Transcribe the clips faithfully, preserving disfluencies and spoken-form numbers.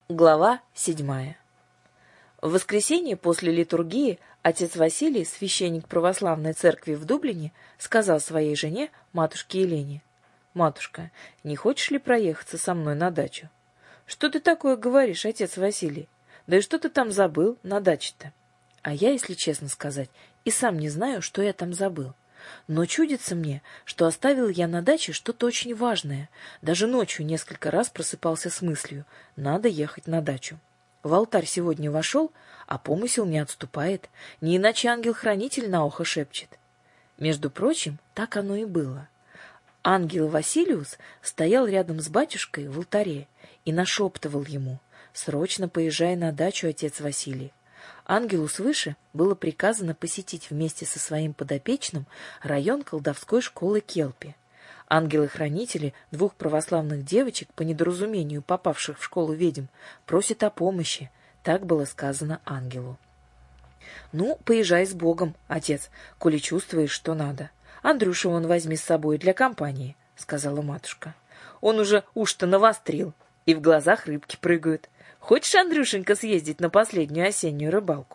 Глава седьмая. В воскресенье после литургии отец Василий, священник православной церкви в Дублине, сказал своей жене, матушке Елене: «Матушка, не хочешь ли проехаться со мной на дачу?» «Что ты такое говоришь, отец Василий? Да и что ты там забыл на даче-то?» «А я, если честно сказать, и сам не знаю, что я там забыл. Но чудится мне, что оставил я на даче что-то очень важное. Даже ночью несколько раз просыпался с мыслью: надо ехать на дачу. В алтарь сегодня вошел, а помысел не отступает, не иначе ангел-хранитель на ухо шепчет». Между прочим, так оно и было. Ангел Василиус стоял рядом с батюшкой в алтаре и нашептывал ему: «Срочно поезжай на дачу, отец Василий». Ангелу свыше было приказано посетить вместе со своим подопечным район колдовской школы Келпи. Ангелы-хранители двух православных девочек, по недоразумению попавших в школу ведьм, просят о помощи. Так было сказано ангелу. «Ну, поезжай с Богом, отец, коли чувствуешь, что надо. Андрюшу вон возьми с собой для компании», — сказала матушка. «Он уже уж-то навострил, и в глазах рыбки прыгают. Хочешь, Андрюшенька, съездить на последнюю осеннюю рыбалку?»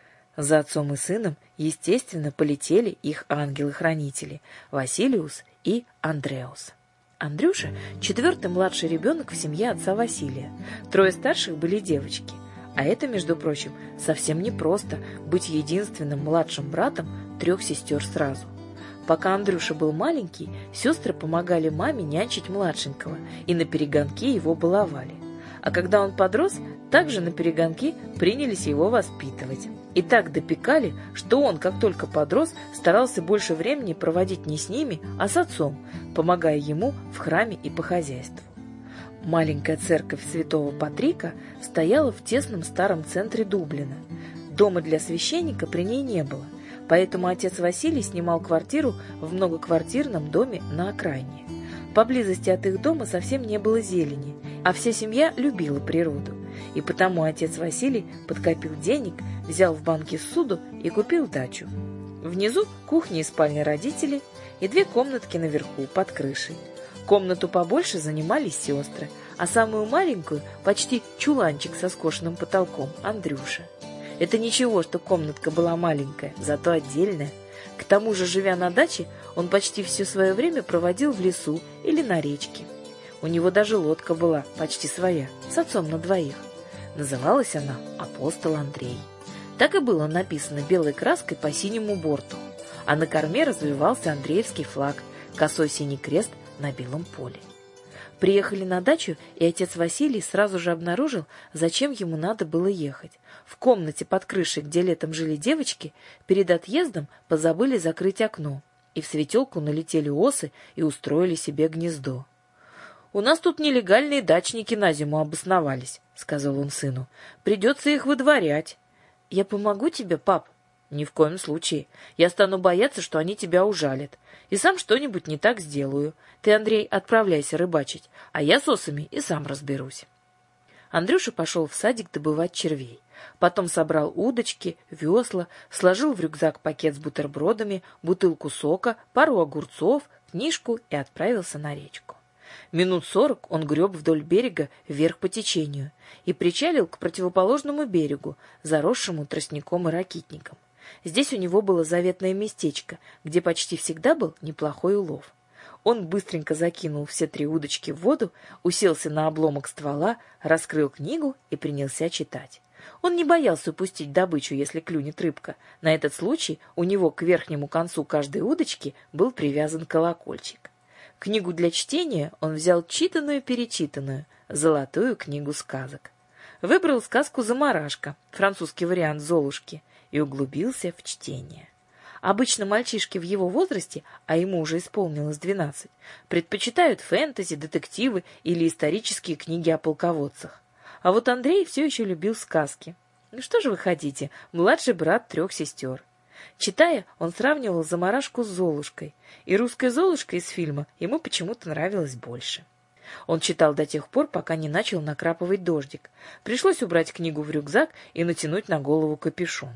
За отцом и сыном, естественно, полетели их ангелы-хранители Василиус и Андреус. Андрюша — четвертый младший ребенок в семье отца Василия. Трое старших были девочки. А это, между прочим, совсем непросто быть единственным младшим братом трех сестер сразу. Пока Андрюша был маленький, сестры помогали маме нянчить младшенького и наперегонки его баловали. А когда он подрос, также наперегонки принялись его воспитывать. И так допекали, что он, как только подрос, старался больше времени проводить не с ними, а с отцом, помогая ему в храме и по хозяйству. Маленькая церковь святого Патрика стояла в тесном старом центре Дублина. Дома для священника при ней не было, поэтому отец Василий снимал квартиру в многоквартирном доме на окраине. Поблизости от их дома совсем не было зелени, а вся семья любила природу. И потому отец Василий подкопил денег, взял в банке ссуду и купил дачу. Внизу кухня и спальня родителей, и две комнатки наверху, под крышей. Комнату побольше занимали сестры, а самую маленькую, почти чуланчик со скошенным потолком, Андрюша. Это ничего, что комнатка была маленькая, зато отдельная. К тому же, живя на даче, он почти все свое время проводил в лесу или на речке. У него даже лодка была, почти своя, с отцом на двоих. Называлась она «Апостол Андрей». Так и было написано белой краской по синему борту, а на корме развивался Андреевский флаг, косой синий крест на белом поле. Приехали на дачу, и отец Василий сразу же обнаружил, зачем ему надо было ехать. В комнате под крышей, где летом жили девочки, перед отъездом позабыли закрыть окно, и в светелку налетели осы и устроили себе гнездо. «У нас тут нелегальные дачники на зиму обосновались», — сказал он сыну. «Придется их выдворять». «Я помогу тебе, пап?» «Ни в коем случае. Я стану бояться, что они тебя ужалят. И сам что-нибудь не так сделаю. Ты, Андрей, отправляйся рыбачить, а я с осами и сам разберусь». Андрюша пошел в садик добывать червей. Потом собрал удочки, весла, сложил в рюкзак пакет с бутербродами, бутылку сока, пару огурцов, книжку и отправился на речку. Минут сорок он греб вдоль берега вверх по течению и причалил к противоположному берегу, заросшему тростником и ракитником. Здесь у него было заветное местечко, где почти всегда был неплохой улов. Он быстренько закинул все три удочки в воду, уселся на обломок ствола, раскрыл книгу и принялся читать. Он не боялся упустить добычу, если клюнет рыбка. На этот случай у него к верхнему концу каждой удочки был привязан колокольчик. Книгу для чтения он взял читанную-перечитанную, золотую книгу сказок. Выбрал сказку «Замарашка», французский вариант «Золушки», и углубился в чтение. Обычно мальчишки в его возрасте, а ему уже исполнилось двенадцать, предпочитают фэнтези, детективы или исторические книги о полководцах. А вот Андрей все еще любил сказки. Ну что же вы хотите, младший брат трех сестер. Читая, он сравнивал «Замарашку» с «Золушкой», и русская «Золушка» из фильма ему почему-то нравилась больше. Он читал до тех пор, пока не начал накрапывать дождик. Пришлось убрать книгу в рюкзак и натянуть на голову капюшон.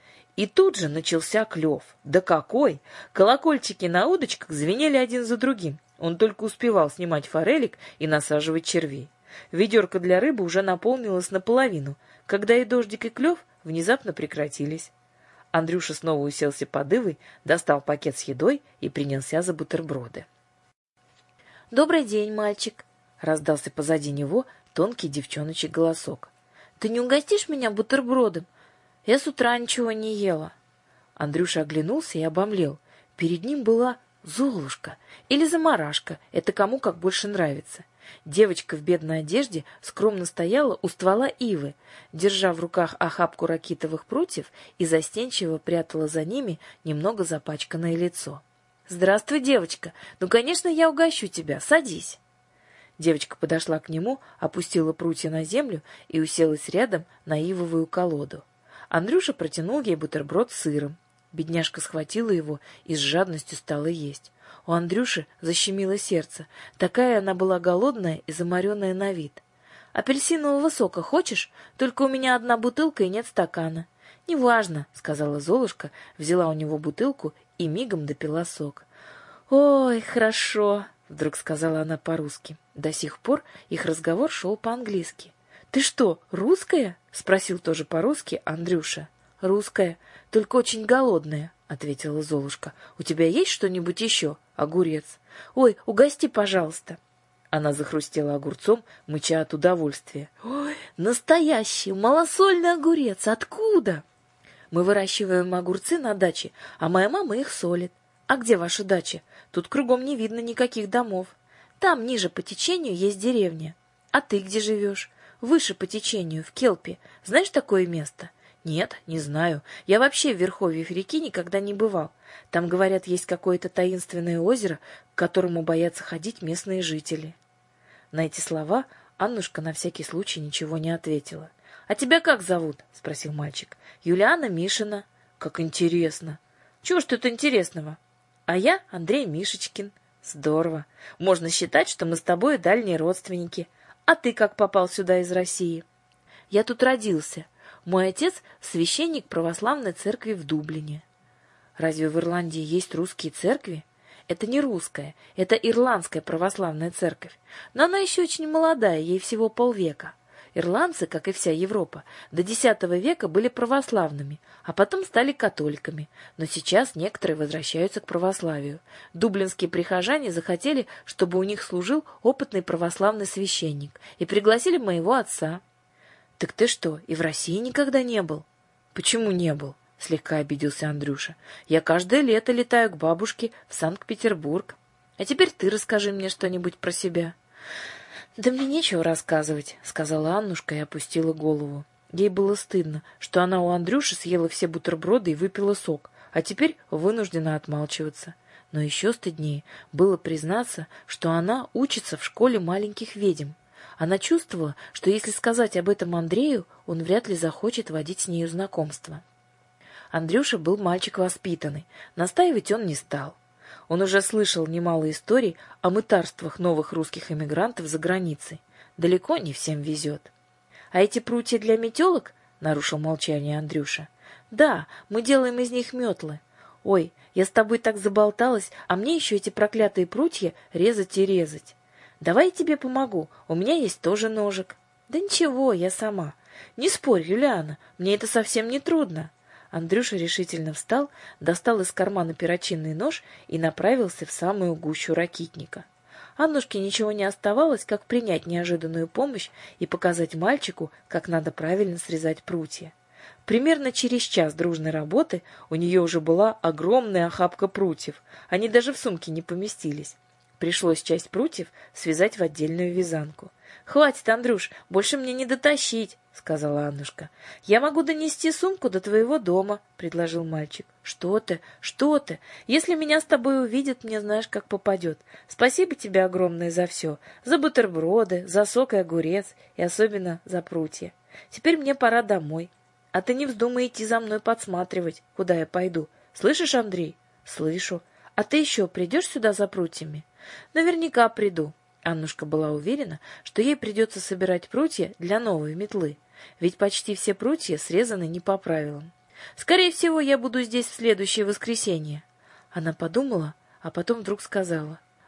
И тут же начался клев. Да какой! Колокольчики на удочках звенели один за другим. Он только успевал снимать форелик и насаживать червей. Ведерко для рыбы уже наполнилось наполовину, когда и дождик, и клев внезапно прекратились. Андрюша снова уселся под ивой, достал пакет с едой и принялся за бутерброды. «Добрый день, мальчик!» — раздался позади него тонкий девчоночий голосок. «Ты не угостишь меня бутербродом? Я с утра ничего не ела». Андрюша оглянулся и обомлел. Перед ним была Золушка или Замарашка, это кому как больше нравится. Девочка в бедной одежде скромно стояла у ствола ивы, держа в руках охапку ракитовых прутьев и застенчиво прятала за ними немного запачканное лицо. «Здравствуй, девочка! Ну, конечно, я угощу тебя. Садись!» Девочка подошла к нему, опустила прутья на землю и уселась рядом на ивовую колоду. Андрюша протянул ей бутерброд с сыром. Бедняжка схватила его и с жадностью стала есть. У Андрюши защемило сердце. Такая она была голодная и заморенная на вид. «Апельсинового сока хочешь? Только у меня одна бутылка и нет стакана». «Неважно», — сказала Золушка, взяла у него бутылку и мигом допила сок. «Ой, хорошо», — вдруг сказала она по-русски. До сих пор их разговор шел по-английски. «Ты что, русская?» — спросил тоже по-русски Андрюша. «Русская, только очень голодная», — ответила Золушка. «У тебя есть что-нибудь еще, огурец? Ой, угости, пожалуйста». Она захрустела огурцом, мыча от удовольствия. «Ой, настоящий малосольный огурец! Откуда?» «Мы выращиваем огурцы на даче, а моя мама их солит». «А где ваша дача? Тут кругом не видно никаких домов. Там, ниже по течению, есть деревня. А ты где живешь?» «Выше по течению, в Келпе. Знаешь такое место?» «Нет, не знаю. Я вообще в верховьях реки никогда не бывал. Там, говорят, есть какое-то таинственное озеро, к которому боятся ходить местные жители». На эти слова Аннушка на всякий случай ничего не ответила. «А тебя как зовут?» — спросил мальчик. «Юлиана Мишина». «Как интересно!» «Чего ж тут интересного?» «А я Андрей Мишечкин». «Здорово. Можно считать, что мы с тобой дальние родственники. А ты как попал сюда из России?» «Я тут родился. Мой отец — священник православной церкви в Дублине». «Разве в Ирландии есть русские церкви?» «Это не русская, это ирландская православная церковь. Но она еще очень молодая, ей всего полвека. Ирландцы, как и вся Европа, до десятого века были православными, а потом стали католиками. Но сейчас некоторые возвращаются к православию. Дублинские прихожане захотели, чтобы у них служил опытный православный священник, и пригласили моего отца». «Так ты что, и в России никогда не был?» «Почему не был?» — слегка обиделся Андрюша. «Я каждое лето летаю к бабушке в Санкт-Петербург. А теперь ты расскажи мне что-нибудь про себя». «Да мне нечего рассказывать», — сказала Аннушка и опустила голову. Ей было стыдно, что она у Андрюши съела все бутерброды и выпила сок, а теперь вынуждена отмалчиваться. Но еще стыднее было признаться, что она учится в школе маленьких ведьм. Она чувствовала, что если сказать об этом Андрею, он вряд ли захочет водить с нею знакомство. Андрюша был мальчик воспитанный, настаивать он не стал. Он уже слышал немало историй о мытарствах новых русских эмигрантов за границей. Далеко не всем везет. «А эти прутья для метелок?» — нарушил молчание Андрюша. «Да, мы делаем из них метлы. Ой, я с тобой так заболталась, а мне еще эти проклятые прутья резать и резать. Давай я тебе помогу, у меня есть тоже ножик». «Да ничего, я сама». «Не спорь, Юлиана, мне это совсем не трудно». Андрюша решительно встал, достал из кармана перочинный нож и направился в самую гущу ракитника. Аннушке ничего не оставалось, как принять неожиданную помощь и показать мальчику, как надо правильно срезать прутья. Примерно через час дружной работы у нее уже была огромная охапка прутьев, они даже в сумке не поместились. Пришлось часть прутьев связать в отдельную вязанку. «Хватит, Андрюш, больше мне не дотащить», — сказала Аннушка. «Я могу донести сумку до твоего дома», — предложил мальчик. «Что ты, что ты? Если меня с тобой увидят, мне знаешь, как попадет. Спасибо тебе огромное за все. За бутерброды, за сок и огурец, и особенно за прутья. Теперь мне пора домой. А ты не вздумай идти за мной подсматривать, куда я пойду. Слышишь, Андрей?» «Слышу. А ты еще придешь сюда за прутьями?» «Наверняка приду». Аннушка была уверена, что ей придется собирать прутья для новой метлы, ведь почти все прутья срезаны не по правилам. «Скорее всего, я буду здесь в следующее воскресенье». Она подумала, а потом вдруг сказала: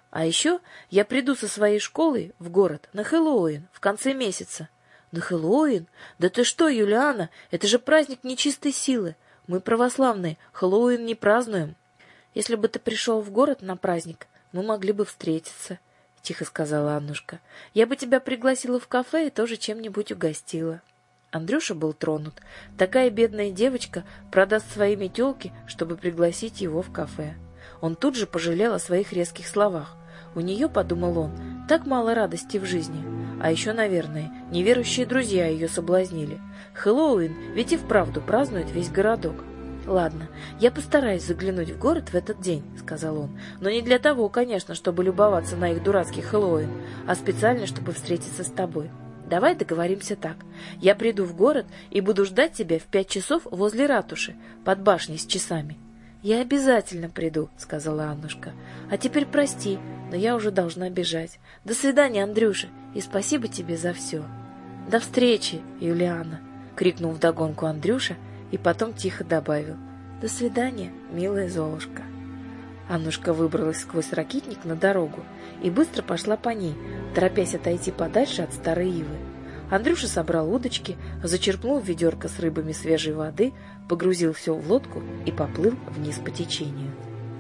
А еще я приду со своей школой в город на Хэллоуин в конце месяца. На Хэллоуин? Да ты что, Юлиана, это же праздник нечистой силы. Мы православные, Хэллоуин не празднуем. Если бы ты пришел в город на праздник, мы могли бы встретиться, — тихо сказала Аннушка. Я бы тебя пригласила в кафе и тоже чем-нибудь угостила. Андрюша был тронут. Такая бедная девочка продаст свои метелки, чтобы пригласить его в кафе. Он тут же пожалел о своих резких словах. У нее, подумал он, так мало радости в жизни. А еще, наверное, неверующие друзья ее соблазнили. Хэллоуин ведь и вправду празднует весь городок. «Ладно, я постараюсь заглянуть в город в этот день», — сказал он. «Но не для того, конечно, чтобы любоваться на их дурацкий Хэллоуин, а специально, чтобы встретиться с тобой. Давай договоримся так. Я приду в город и буду ждать тебя в пять часов возле ратуши, под башней с часами». «Я обязательно приду», — сказала Аннушка. «А теперь прости, но я уже должна бежать. До свидания, Андрюша, и спасибо тебе за все». «До встречи, Юлиана», — крикнул вдогонку Андрюша и потом тихо добавил. «До свидания, милая Золушка». Аннушка выбралась сквозь ракитник на дорогу и быстро пошла по ней, торопясь отойти подальше от старой ивы. Андрюша собрал удочки, зачерпнул ведерко с рыбами свежей воды, погрузил все в лодку и поплыл вниз по течению.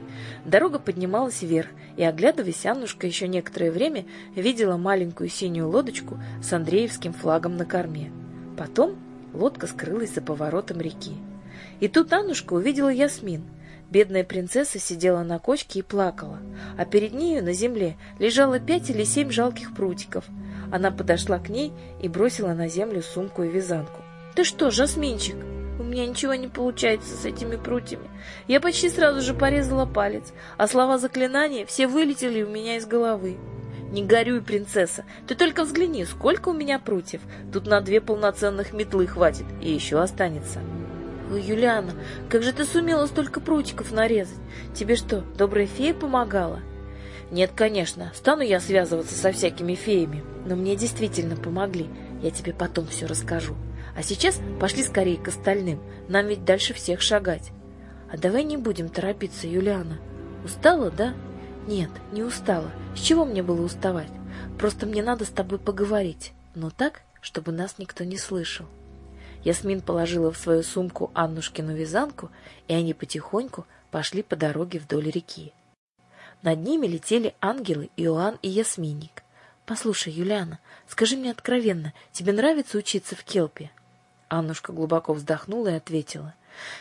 Дорога поднималась вверх, и, оглядываясь, Аннушка еще некоторое время видела маленькую синюю лодочку с Андреевским флагом на корме. Потом лодка скрылась за поворотом реки. И тут Аннушка увидела Ясмин. Бедная принцесса сидела на кочке и плакала, а перед нею на земле лежало пять или семь жалких прутиков. Она подошла к ней и бросила на землю сумку и вязанку. «Ты что, Жасминчик? У меня ничего не получается с этими прутьями. Я почти сразу же порезала палец, а слова заклинания все вылетели у меня из головы». «Не горюй, принцесса, ты только взгляни, сколько у меня прутьев. Тут на две полноценных метлы хватит, и еще останется». «Ой, Юлиана, как же ты сумела столько прутиков нарезать? Тебе что, добрая фея помогала?» «Нет, конечно, стану я связываться со всякими феями, но мне действительно помогли. Я тебе потом все расскажу. А сейчас пошли скорее к остальным, нам ведь дальше всех шагать». «А давай не будем торопиться, Юлиана. Устала, да?» «Нет, не устала. С чего мне было уставать? Просто мне надо с тобой поговорить, но так, чтобы нас никто не слышал». Ясмин положила в свою сумку Аннушкину вязанку, и они потихоньку пошли по дороге вдоль реки. Над ними летели ангелы Иоанн и Ясминник. «Послушай, Юлиана, скажи мне откровенно, тебе нравится учиться в Келпе?» Аннушка глубоко вздохнула и ответила.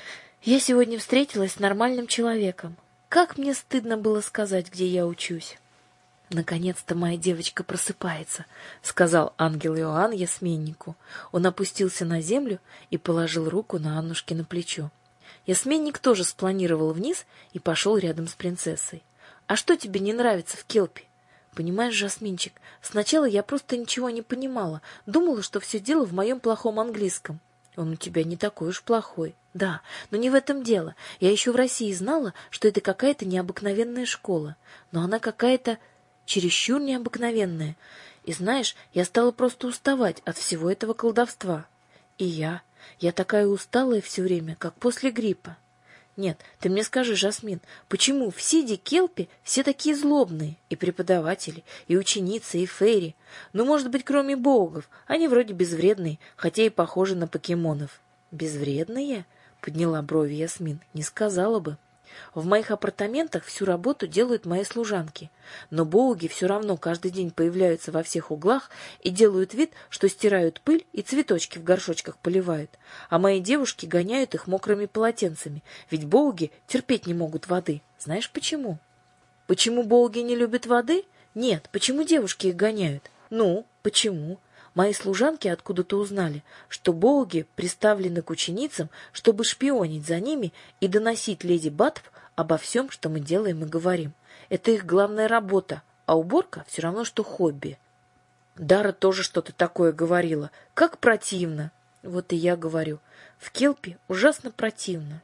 «Я сегодня встретилась с нормальным человеком. Как мне стыдно было сказать, где я учусь». «Наконец-то моя девочка просыпается», — сказал ангел Иоанн Ясменнику. Он опустился на землю и положил руку на Аннушкино плечо. Ясменник тоже спланировал вниз и пошел рядом с принцессой. «А что тебе не нравится в Келпе?» «Понимаешь, Жасминчик, сначала я просто ничего не понимала, думала, что все дело в моем плохом английском». «Он у тебя не такой уж плохой». «Да, но не в этом дело. Я еще в России знала, что это какая-то необыкновенная школа, но она какая-то чересчур необыкновенная. И знаешь, я стала просто уставать от всего этого колдовства. И я. Я такая усталая все время, как после гриппа. Нет, ты мне скажи, Жасмин, почему в Сиде Келпе все такие злобные? И преподаватели, и ученицы, и фейри. Ну, может быть, кроме боугов. Они вроде безвредные, хотя и похожи на покемонов». «Безвредные?» — подняла брови Ясмин. «Не сказала бы. В моих апартаментах всю работу делают мои служанки, но боуги все равно каждый день появляются во всех углах и делают вид, что стирают пыль и цветочки в горшочках поливают, а мои девушки гоняют их мокрыми полотенцами, ведь боуги терпеть не могут воды. Знаешь почему?» «Почему боуги не любят воды? Нет, почему девушки их гоняют? Ну, почему?» Мои служанки откуда-то узнали, что боуги приставлены к ученицам, чтобы шпионить за ними и доносить леди Батф обо всем, что мы делаем и говорим. Это их главная работа, а уборка все равно, что хобби. Дара тоже что-то такое говорила. Как противно! Вот и я говорю, в Келпе ужасно противно.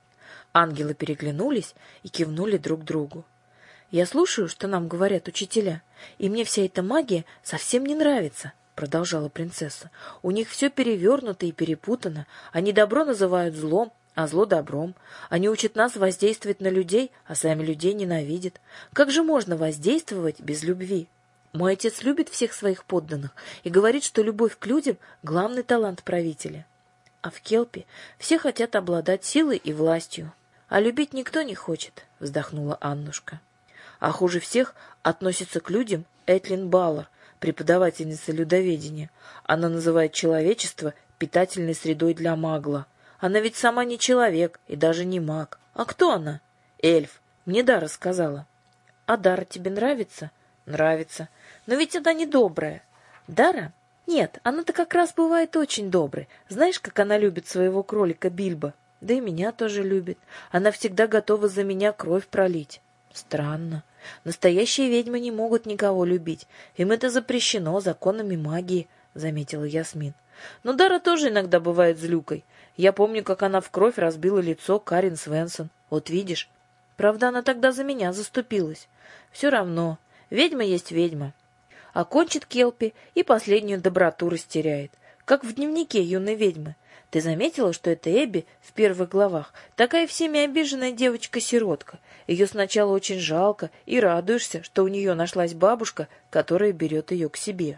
Ангелы переглянулись и кивнули друг другу. «Я слушаю, что нам говорят учителя, и мне вся эта магия совсем не нравится», — продолжала принцесса. «У них все перевернуто и перепутано. Они добро называют злом, а зло добром. Они учат нас воздействовать на людей, а сами людей ненавидят. Как же можно воздействовать без любви? Мой отец любит всех своих подданных и говорит, что любовь к людям — главный талант правителя. А в Келпе все хотят обладать силой и властью. А любить никто не хочет, — вздохнула Аннушка. А хуже всех относится к людям Этлин Баллар, преподавательница людоведения. Она называет человечество питательной средой для магла. Она ведь сама не человек и даже не маг. А кто она? Эльф. Мне Дара сказала. А Дара тебе нравится? Нравится. Но ведь она не добрая. Дара? Нет, она-то как раз бывает очень доброй. Знаешь, как она любит своего кролика Бильбо? Да и меня тоже любит. Она всегда готова за меня кровь пролить. Странно. Настоящие ведьмы не могут никого любить. Им это запрещено законами магии, заметила Ясмин. Но Дара тоже иногда бывает злюкой. Я помню, как она в кровь разбила лицо Карин Свенсон. Вот видишь. Правда, она тогда за меня заступилась. Все равно. Ведьма есть ведьма. Окончит Келпи и последнюю доброту растеряет. Как в дневнике юной ведьмы. Ты заметила, что эта Эбби в первых главах такая всеми обиженная девочка-сиротка? Ее сначала очень жалко, и радуешься, что у нее нашлась бабушка, которая берет ее к себе.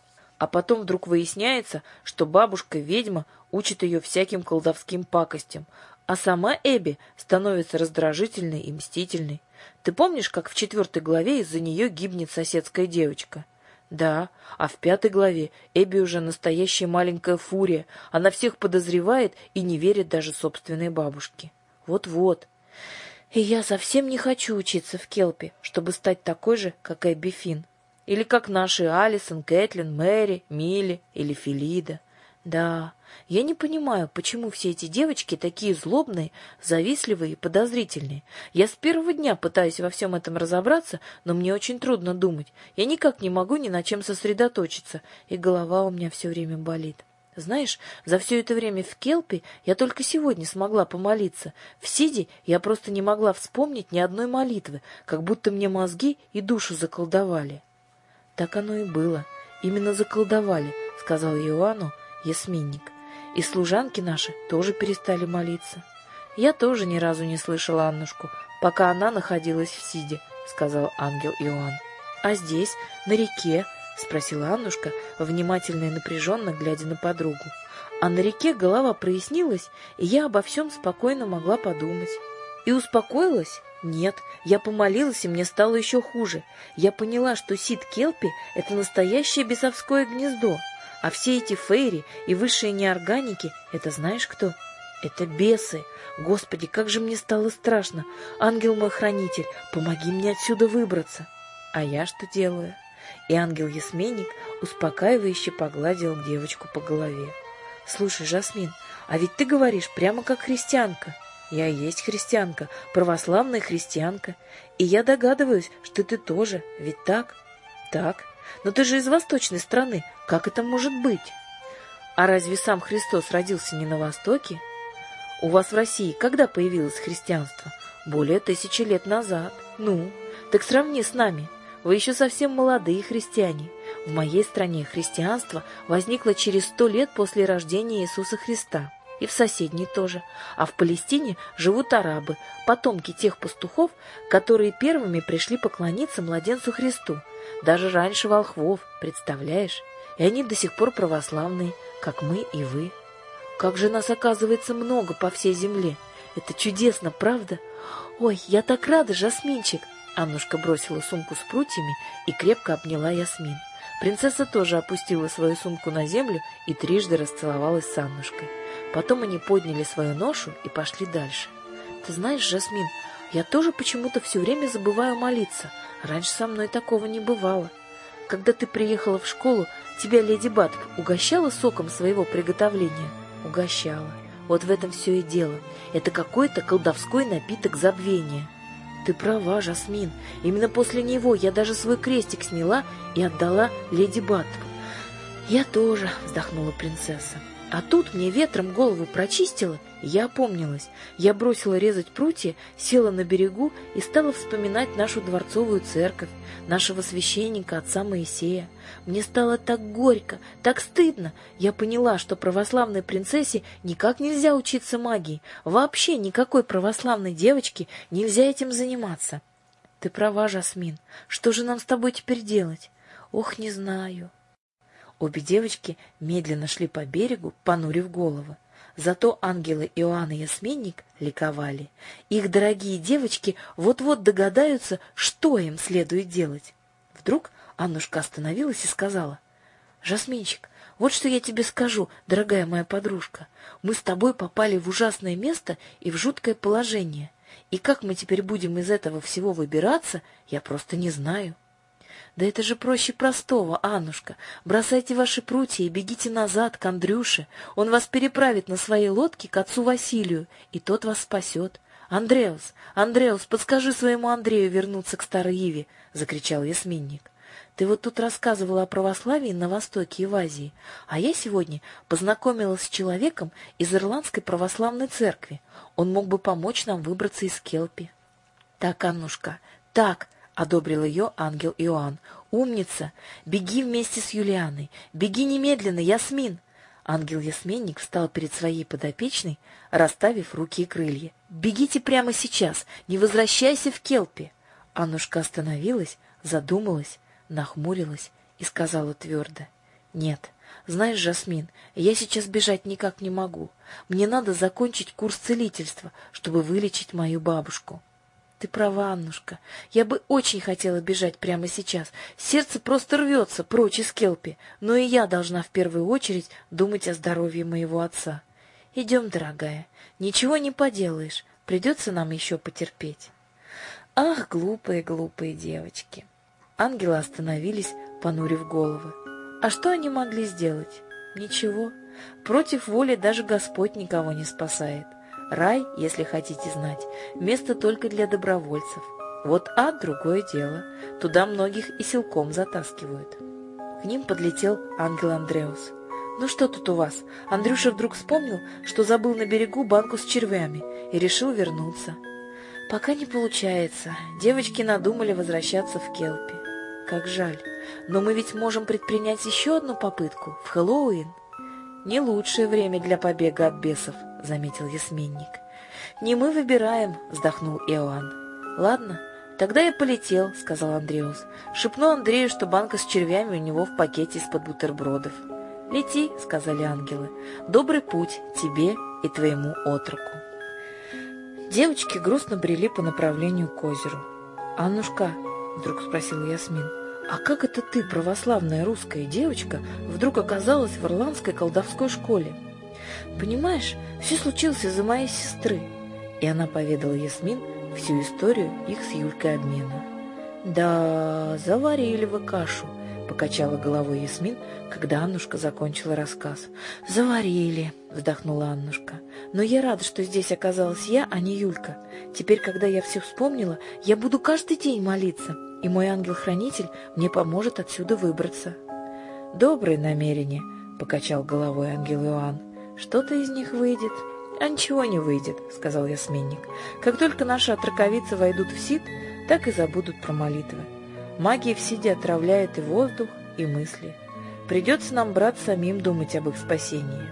А потом вдруг выясняется, что бабушка-ведьма учит ее всяким колдовским пакостям, а сама Эбби становится раздражительной и мстительной. Ты помнишь, как в четвертой главе из-за нее гибнет соседская девочка? Да, а в пятой главе Эбби уже настоящая маленькая фурия. Она всех подозревает и не верит даже собственной бабушке. Вот-вот. И я совсем не хочу учиться в Келпе, чтобы стать такой же, как Эбби Финн. Или как наши Алисон, Кэтлин, Мэри, Милли или Филида. Да, я не понимаю, почему все эти девочки такие злобные, завистливые и подозрительные. Я с первого дня пытаюсь во всем этом разобраться, но мне очень трудно думать. Я никак не могу ни на чем сосредоточиться, и голова у меня все время болит. Знаешь, за все это время в Келпе я только сегодня смогла помолиться. В Сиде я просто не могла вспомнить ни одной молитвы, как будто мне мозги и душу заколдовали. Так оно и было. Именно заколдовали, сказал Иоанну Ясминник. И служанки наши тоже перестали молиться. Я тоже ни разу не слышала Аннушку, пока она находилась в Сиде, сказал ангел Иоанн. А здесь, на реке, спросила Аннушка, внимательно и напряженно глядя на подругу. А на реке голова прояснилась, и я обо всем спокойно могла подумать. И успокоилась? Нет, я помолилась, и мне стало еще хуже. Я поняла, что Сид Келпи — это настоящее бесовское гнездо. А все эти фейри и высшие неорганики — это знаешь кто? Это бесы. Господи, как же мне стало страшно. Ангел мой хранитель, помоги мне отсюда выбраться. А я что делаю? И ангел-ясменник успокаивающе погладил девочку по голове. Слушай, Жасмин, а ведь ты говоришь прямо как христианка. Я и есть христианка, православная христианка. И я догадываюсь, что ты тоже, ведь так? Так. Но ты же из восточной страны, как это может быть? А разве сам Христос родился не на Востоке? У вас в России когда появилось христианство? Более тысячи лет назад. Ну, так сравни с нами. Вы еще совсем молодые христиане. В моей стране христианство возникло через сто лет после рождения Иисуса Христа. И в соседней тоже. А в Палестине живут арабы, потомки тех пастухов, которые первыми пришли поклониться младенцу Христу. Даже раньше волхвов, представляешь? И они до сих пор православные, как мы и вы. Как же нас, оказывается, много по всей земле. Это чудесно, правда? Ой, я так рада, Жасминчик. Аннушка бросила сумку с прутьями и крепко обняла Ясмин. Принцесса тоже опустила свою сумку на землю и трижды расцеловалась с Аннушкой. Потом они подняли свою ношу и пошли дальше. Ты знаешь, Жасмин, я тоже почему-то все время забываю молиться. Раньше со мной такого не бывало. Когда ты приехала в школу, тебя леди Батб угощала соком своего приготовления? Угощала. Вот в этом все и дело. Это какой-то колдовской напиток забвения. Ты права, Жасмин. Именно после него я даже свой крестик сняла и отдала леди Батб. Я тоже, вздохнула принцесса. А тут мне ветром голову прочистило, и я опомнилась. Я бросила резать прутья, села на берегу и стала вспоминать нашу дворцовую церковь, нашего священника, отца Моисея. Мне стало так горько, так стыдно. Я поняла, что православной принцессе никак нельзя учиться магии. Вообще никакой православной девочке нельзя этим заниматься. Ты права, Жасмин. Что же нам с тобой теперь делать? Ох, не знаю. Обе девочки медленно шли по берегу, понурив головы. Зато ангелы Иоанн и Ясминник ликовали. Их дорогие девочки вот-вот догадаются, что им следует делать. Вдруг Аннушка остановилась и сказала: «Жасминчик, вот что я тебе скажу, дорогая моя подружка. Мы с тобой попали в ужасное место и в жуткое положение. И как мы теперь будем из этого всего выбираться, я просто не знаю». «Да это же проще простого, Аннушка. Бросайте ваши прутья и бегите назад к Андрюше. Он вас переправит на своей лодке к отцу Василию, и тот вас спасет. Андреус, Андреус, подскажи своему Андрею вернуться к старой Иве!» — закричал Ясминник. «Ты вот тут рассказывала о православии на Востоке и в Азии, а я сегодня познакомилась с человеком из Ирландской православной церкви. Он мог бы помочь нам выбраться из Келпи». «Так, Аннушка, так!» — одобрил ее ангел Иоанн. «Умница! Беги вместе с Юлианой! Беги немедленно, Ясмин!» Ангел-ясменник встал перед своей подопечной, расставив руки и крылья. «Бегите прямо сейчас! Не возвращайся в Келпи!» Аннушка остановилась, задумалась, нахмурилась и сказала твердо: «Нет, знаешь, Жасмин, я сейчас бежать никак не могу. Мне надо закончить курс целительства, чтобы вылечить мою бабушку». «Ты права, Аннушка. Я бы очень хотела бежать прямо сейчас. Сердце просто рвется прочь из Келпи, но и я должна в первую очередь думать о здоровье моего отца. Идем, дорогая. Ничего не поделаешь. Придется нам еще потерпеть». Ах, глупые, глупые девочки! Ангелы остановились, понурив головы. А что они могли сделать? Ничего. Против воли даже Господь никого не спасает. Рай, если хотите знать, место только для добровольцев. Вот ад — другое дело. Туда многих и силком затаскивают. К ним подлетел ангел Андреус. «Ну что тут у вас?» Андрюша вдруг вспомнил, что забыл на берегу банку с червями, и решил вернуться. «Пока не получается. Девочки надумали возвращаться в Келпи. Как жаль. Но мы ведь можем предпринять еще одну попытку в Хэллоуин». «Не лучшее время для побега от бесов», — заметил Ясминник. «Не мы выбираем», — вздохнул Иоанн. «Ладно, тогда я полетел», — сказал Андреус. «Шепну Андрею, что банка с червями у него в пакете из-под бутербродов». «Лети», — сказали ангелы. «Добрый путь тебе и твоему отроку». Девочки грустно брели по направлению к озеру. «Аннушка», — вдруг спросила Ясмин, «а как это ты, православная русская девочка, вдруг оказалась в ирландской колдовской школе?» «Понимаешь, все случилось из-за моей сестры». И она поведала Ясмин всю историю их с Юлькой обмена. «Да, заварили вы кашу», — покачала головой Ясмин, когда Аннушка закончила рассказ. «Заварили», — вздохнула Аннушка. «Но я рада, что здесь оказалась я, а не Юлька. Теперь, когда я все вспомнила, я буду каждый день молиться, и мой ангел-хранитель мне поможет отсюда выбраться». «Добрые намерения», — покачал головой ангел Иоанн. «Что-то из них выйдет». «А ничего не выйдет», — сказал Ясминник. «Как только наши отроковицы войдут в Сид, так и забудут про молитвы. Магия в Сиде отравляет и воздух, и мысли. Придется нам, брат, самим думать об их спасении».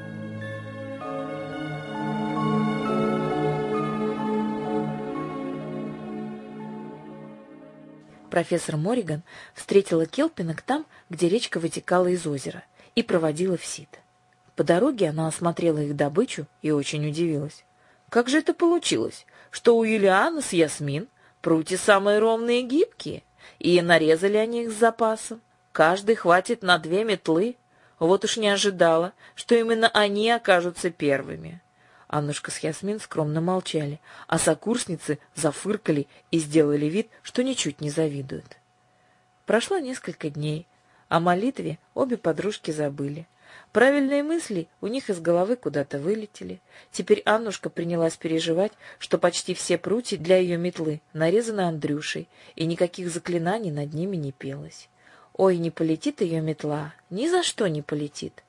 Профессор Морриган встретила Келпинок там, где речка вытекала из озера, и проводила в Сид. По дороге она осмотрела их добычу и очень удивилась. Как же это получилось, что у Юлианы с Ясмин прутья самые ровные и гибкие, и нарезали они их с запасом? Каждый хватит на две метлы. Вот уж не ожидала, что именно они окажутся первыми. Аннушка с Ясмин скромно молчали, а сокурсницы зафыркали и сделали вид, что ничуть не завидуют. Прошло несколько дней. О молитве обе подружки забыли. Правильные мысли у них из головы куда-то вылетели. Теперь Аннушка принялась переживать, что почти все прутья для ее метлы нарезаны Андрюшей, и никаких заклинаний над ними не пелось. Ой, не полетит ее метла, ни за что не полетит.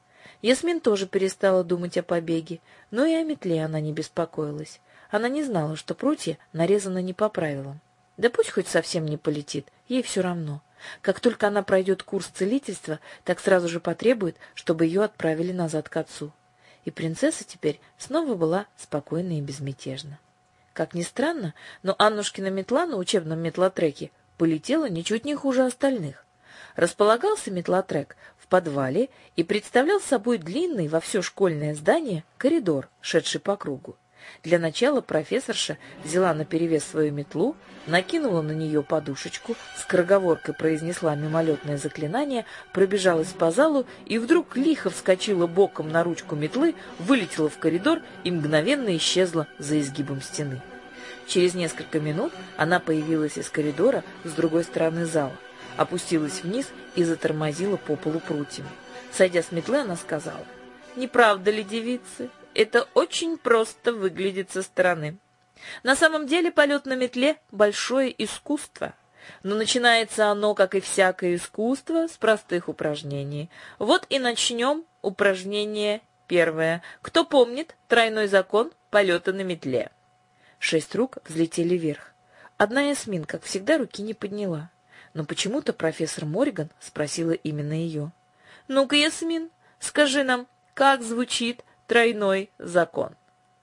Ясмин тоже перестала думать о побеге, но и о метле она не беспокоилась. Она не знала, что прутья нарезаны не по правилам. Да пусть хоть совсем не полетит, ей все равно. Как только она пройдет курс целительства, так сразу же потребует, чтобы ее отправили назад к отцу. И принцесса теперь снова была спокойна и безмятежна. Как ни странно, но Аннушкина метла на учебном метлотреке полетела ничуть не хуже остальных. Располагался метлотрек в подвале и представлял собой длинный во все школьное здание коридор, шедший по кругу. Для начала профессорша взяла наперевес свою метлу, накинула на нее подушечку, скороговоркой произнесла мимолетное заклинание, пробежалась по залу и вдруг лихо вскочила боком на ручку метлы, вылетела в коридор и мгновенно исчезла за изгибом стены. Через несколько минут она появилась из коридора с другой стороны зала, опустилась вниз и затормозила по полу прутьями. Сойдя с метлы, она сказала: «Не правда ли, девицы? Это очень просто выглядит со стороны. На самом деле полет на метле — большое искусство. Но начинается оно, как и всякое искусство, с простых упражнений. Вот и начнем. Упражнение первое. Кто помнит тройной закон полета на метле?» Шесть рук взлетели вверх. Одна Ясмин, как всегда, руки не подняла. Но почему-то профессор Морриган спросила именно ее. «Ну-ка, Ясмин, скажи нам, как звучит тройной закон?»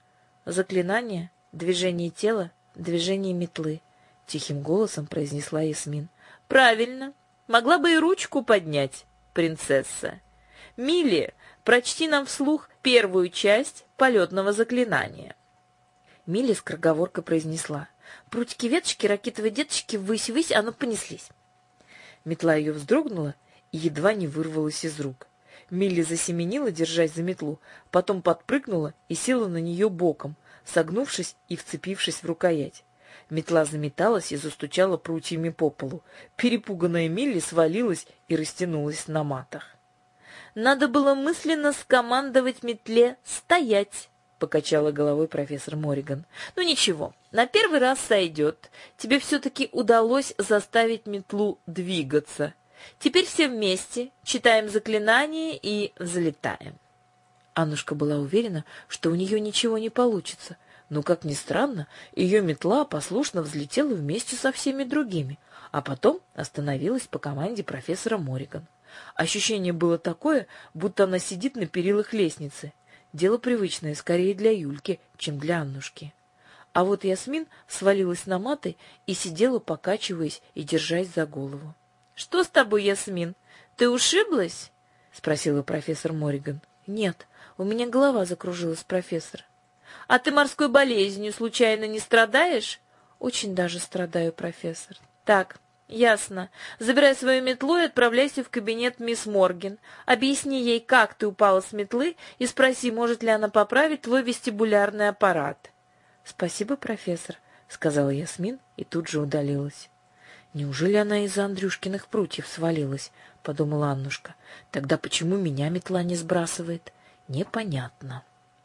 «Заклинание, движение тела, движение метлы», — тихим голосом произнесла Ясмин. «Правильно. Могла бы и ручку поднять, принцесса. Милли, прочти нам вслух первую часть полетного заклинания». Милли скороговоркой произнесла: «Прутики-веточки, ракитовые деточки, ввысь-ввысь, а ну понеслись». Метла ее вздрогнула и едва не вырвалась из рук. Милли засеменила, держась за метлу, потом подпрыгнула и села на нее боком, согнувшись и вцепившись в рукоять. Метла заметалась и застучала прутьями по полу. Перепуганная Милли свалилась и растянулась на матах. «Надо было мысленно скомандовать метле «стоять», — покачала головой профессор Морриган. «Ну ничего, на первый раз сойдет. Тебе все-таки удалось заставить метлу двигаться. Теперь все вместе читаем заклинание и взлетаем». Аннушка была уверена, что у нее ничего не получится, но, как ни странно, ее метла послушно взлетела вместе со всеми другими, а потом остановилась по команде профессора Морриган. Ощущение было такое, будто она сидит на перилах лестницы. Дело привычное скорее для Юльки, чем для Аннушки. А вот Ясмин свалилась на маты и сидела, покачиваясь и держась за голову. «Что с тобой, Ясмин? Ты ушиблась?» — спросила профессор Морриган. «Нет, у меня голова закружилась, профессор». «А ты морской болезнью случайно не страдаешь?» «Очень даже страдаю, профессор». «Так, ясно. Забирай свою метлу и отправляйся в кабинет мисс Морган. Объясни ей, как ты упала с метлы, и спроси, может ли она поправить твой вестибулярный аппарат». «Спасибо, профессор», — сказала Ясмин и тут же удалилась. «Неужели она из-за Андрюшкиных прутьев свалилась?» — подумала Аннушка. «Тогда почему меня метла не сбрасывает? Непонятно».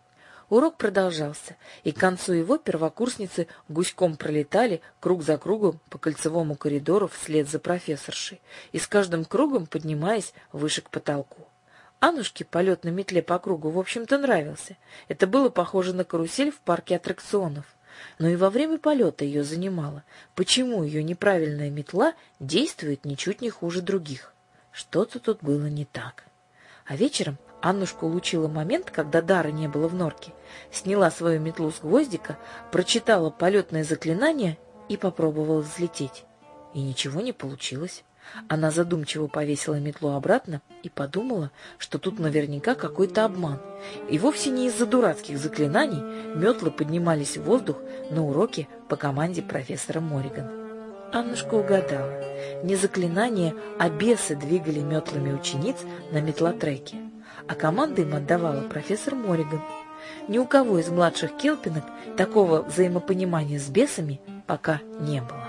Урок продолжался, и к концу его первокурсницы гуськом пролетали круг за кругом по кольцевому коридору вслед за профессоршей, и с каждым кругом поднимаясь выше к потолку. Аннушке полет на метле по кругу, в общем-то, нравился. Это было похоже на карусель в парке аттракционов. Но и во время полета ее занимало, почему ее неправильная метла действует ничуть не хуже других. Что-то тут было не так. А вечером Аннушка улучила момент, когда Дары не было в норке, сняла свою метлу с гвоздика, прочитала полетное заклинание и попробовала взлететь. И ничего не получилось. Она задумчиво повесила метлу обратно и подумала, что тут наверняка какой-то обман. И вовсе не из-за дурацких заклинаний метлы поднимались в воздух на уроке по команде профессора Морриган. Аннушка угадала. Не заклинания, а бесы двигали метлами учениц на метлотреке. А команды им отдавала профессор Морриган. Ни у кого из младших келпинок такого взаимопонимания с бесами пока не было.